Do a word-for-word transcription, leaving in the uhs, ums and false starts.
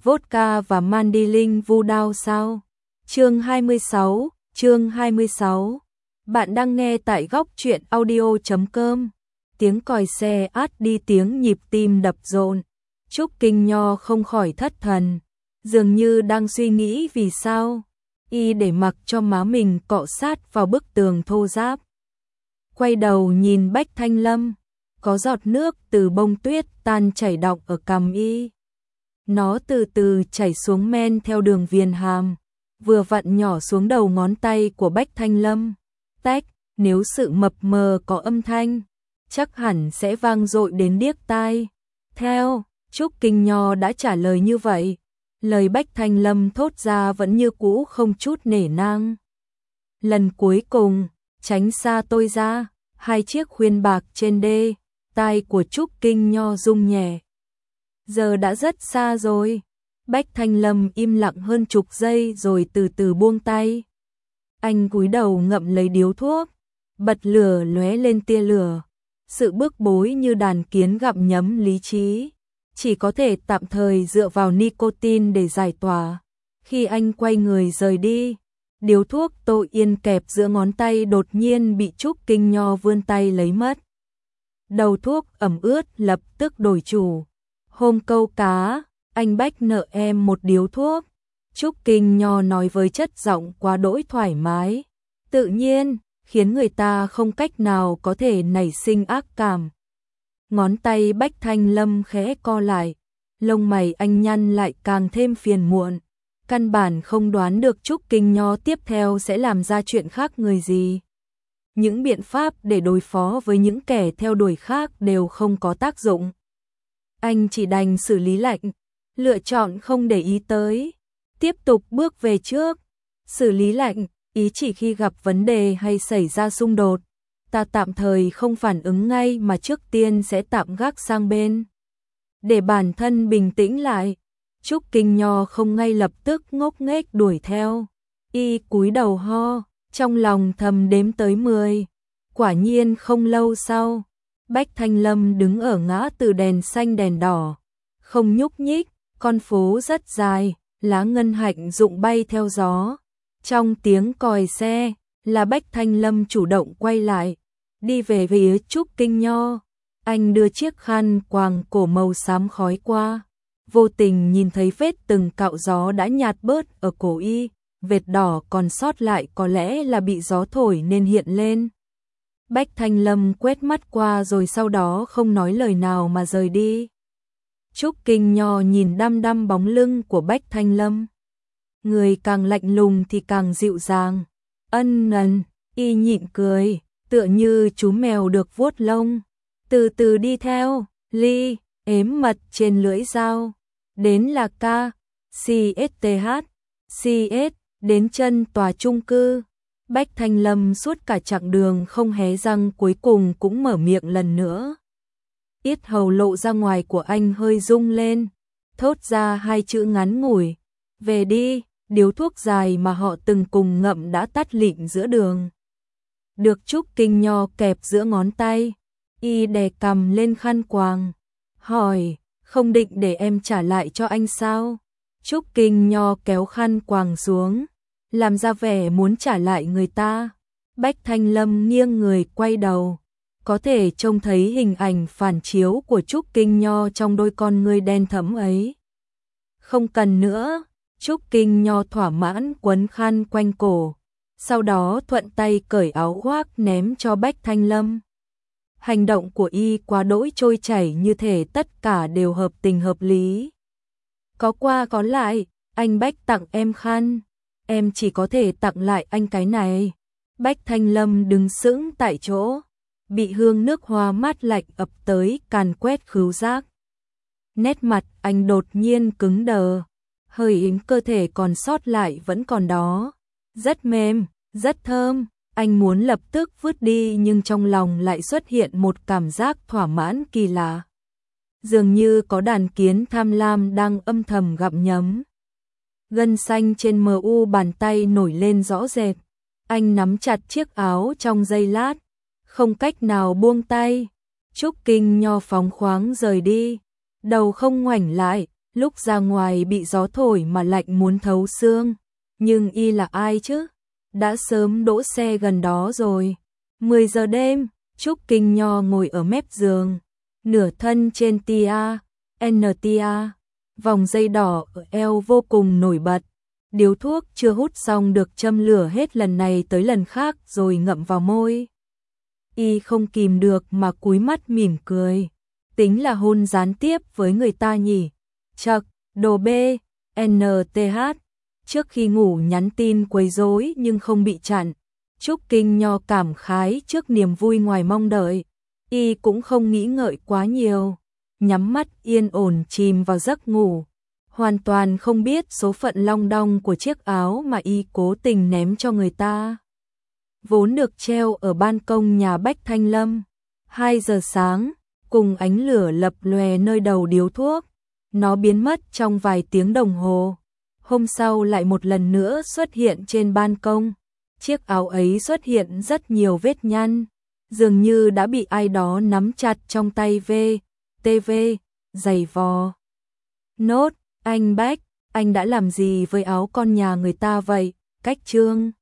vodka và mandolin vu đao sao? Chương hai mươi sáu, chương hai mươi sáu. Bạn đang nghe tại góc truyện audio chấm com. Tiếng còi xe át đi tiếng nhịp tim đập dồn. Trúc Kinh Nho không khỏi thất thần, dường như đang suy nghĩ vì sao y để mặc cho má mình cọ sát vào bức tường thô ráp. Quay đầu nhìn Bách Thanh Lâm, có giọt nước từ bông tuyết tan chảy đọng ở cằm y. Nó từ từ chảy xuống men theo đường viền hàm, vừa vặn nhỏ xuống đầu ngón tay của Bách Thanh Lâm. Tách, nếu sự mập mờ có âm thanh, chắc hẳn sẽ vang dội đến điếc tai. Theo, Trúc Kinh Nho đã trả lời như vậy, lời Bách Thanh Lâm thốt ra vẫn như cũ không chút nể nang. Lần cuối cùng, tránh xa tôi ra, hai chiếc khuyên bạc trên đê, tai của Trúc Kinh Nho rung nhẹ. Giờ đã rất xa rồi. Bách Thanh Lâm im lặng hơn chục giây rồi từ từ buông tay. Anh cúi đầu ngậm lấy điếu thuốc, bật lửa lóe lên tia lửa. Sự bức bối như đàn kiến gặm nhấm lý trí, chỉ có thể tạm thời dựa vào nicotine để giải tỏa. Khi anh quay người rời đi, điếu thuốc Tô Yên kẹp giữa ngón tay đột nhiên bị Trúc Kinh Nho vươn tay lấy mất. Đầu thuốc ẩm ướt lập tức đổi chủ. Hôm câu cá, anh Bách nợ em một điếu thuốc. Trúc Kinh Nho nói với chất giọng quá đỗi thoải mái, tự nhiên, khiến người ta không cách nào có thể nảy sinh ác cảm. Ngón tay Bách Thanh Lâm khẽ co lại, lông mày anh nhăn lại càng thêm phiền muộn. Căn bản không đoán được Trúc Kinh Nho tiếp theo sẽ làm ra chuyện khác người gì. Những biện pháp để đối phó với những kẻ theo đuổi khác đều không có tác dụng. Anh chỉ đành xử lý lạnh, lựa chọn không để ý tới, tiếp tục bước về trước. Xử lý lạnh, ý chỉ khi gặp vấn đề hay xảy ra xung đột, ta tạm thời không phản ứng ngay mà trước tiên sẽ tạm gác sang bên. Để bản thân bình tĩnh lại, Trúc Kinh Nho không ngay lập tức ngốc nghếch đuổi theo. Y cúi đầu ho, trong lòng thầm đếm tới mười. Quả nhiên không lâu sau, Bách Thanh Lâm đứng ở ngã từ đèn xanh đèn đỏ, không nhúc nhích, con phố rất dài, lá ngân hạnh rụng bay theo gió. Trong tiếng còi xe, là Bách Thanh Lâm chủ động quay lại, đi về phía Trúc Kinh Nho. Anh đưa chiếc khăn quàng cổ màu xám khói qua, vô tình nhìn thấy vết từng cạo gió đã nhạt bớt ở cổ y, vệt đỏ còn sót lại có lẽ là bị gió thổi nên hiện lên. Bách Thanh Lâm quét mắt qua rồi sau đó không nói lời nào mà rời đi. Trúc Kinh Nho nhìn đăm đăm bóng lưng của Bách Thanh Lâm. Người càng lạnh lùng thì càng dịu dàng. Ân ân, y nhịn cười, tựa như chú mèo được vuốt lông. Từ từ đi theo, ly, ếm mật trên lưỡi dao. Đến là ca, xê ét tê hát, xê ét, đến chân tòa chung cư. Bách Thanh Lâm suốt cả chặng đường không hé răng cuối cùng cũng mở miệng lần nữa. Yết hầu lộ ra ngoài của anh hơi rung lên, thốt ra hai chữ ngắn ngủi. Về đi, điếu thuốc dài mà họ từng cùng ngậm đã tắt lịm giữa đường. Được Trúc Kinh Nho kẹp giữa ngón tay, y đè cằm lên khăn quàng. Hỏi, không định để em trả lại cho anh sao? Trúc Kinh Nho kéo khăn quàng xuống, làm ra vẻ muốn trả lại người ta. Bách Thanh Lâm nghiêng người quay đầu, có thể trông thấy hình ảnh phản chiếu của Trúc Kinh Nho trong đôi con ngươi đen thẫm ấy. Không cần nữa, Trúc Kinh Nho thỏa mãn quấn khăn quanh cổ, sau đó thuận tay cởi áo khoác ném cho Bách Thanh Lâm. Hành động của y quá đỗi trôi chảy như thể tất cả đều hợp tình hợp lý. Có qua có lại, anh Bách tặng em khăn, em chỉ có thể tặng lại anh cái này. Bách Thanh Lâm đứng sững tại chỗ, bị hương nước hoa mát lạnh ập tới càn quét khứu giác. Nét mặt anh đột nhiên cứng đờ, hơi yếm cơ thể còn sót lại vẫn còn đó. Rất mềm, rất thơm, anh muốn lập tức vứt đi nhưng trong lòng lại xuất hiện một cảm giác thỏa mãn kỳ lạ. Dường như có đàn kiến tham lam đang âm thầm gặm nhấm. Gân xanh trên mờ u bàn tay nổi lên rõ rệt. Anh nắm chặt chiếc áo trong giây lát, không cách nào buông tay. Trúc Kinh Nho phóng khoáng rời đi, đầu không ngoảnh lại, lúc ra ngoài bị gió thổi mà lạnh muốn thấu xương. Nhưng y là ai chứ? Đã sớm đỗ xe gần đó rồi. mười giờ đêm, Trúc Kinh Nho ngồi ở mép giường, nửa thân trên tia, en tia, vòng dây đỏ ở eo vô cùng nổi bật. Điếu thuốc chưa hút xong được châm lửa hết lần này tới lần khác rồi ngậm vào môi. Y không kìm được mà cúi mắt mỉm cười. Tính là hôn gián tiếp với người ta nhỉ. Chậc, đồ B, en tê hát. Trước khi ngủ nhắn tin quấy rối nhưng không bị chặn. Trúc Kinh Nho cảm khái trước niềm vui ngoài mong đợi. Y cũng không nghĩ ngợi quá nhiều. Nhắm mắt yên ổn chìm vào giấc ngủ. Hoàn toàn không biết số phận long đong của chiếc áo mà y cố tình ném cho người ta. Vốn được treo ở ban công nhà Bách Thanh Lâm. Hai giờ sáng, cùng ánh lửa lập lòe nơi đầu điếu thuốc. Nó biến mất trong vài tiếng đồng hồ. Hôm sau lại một lần nữa xuất hiện trên ban công. Chiếc áo ấy xuất hiện rất nhiều vết nhăn. Dường như đã bị ai đó nắm chặt trong tay V, tê vê, giày vò. Nốt, anh Bách, anh đã làm gì với áo con nhà người ta vậy? Cách Trương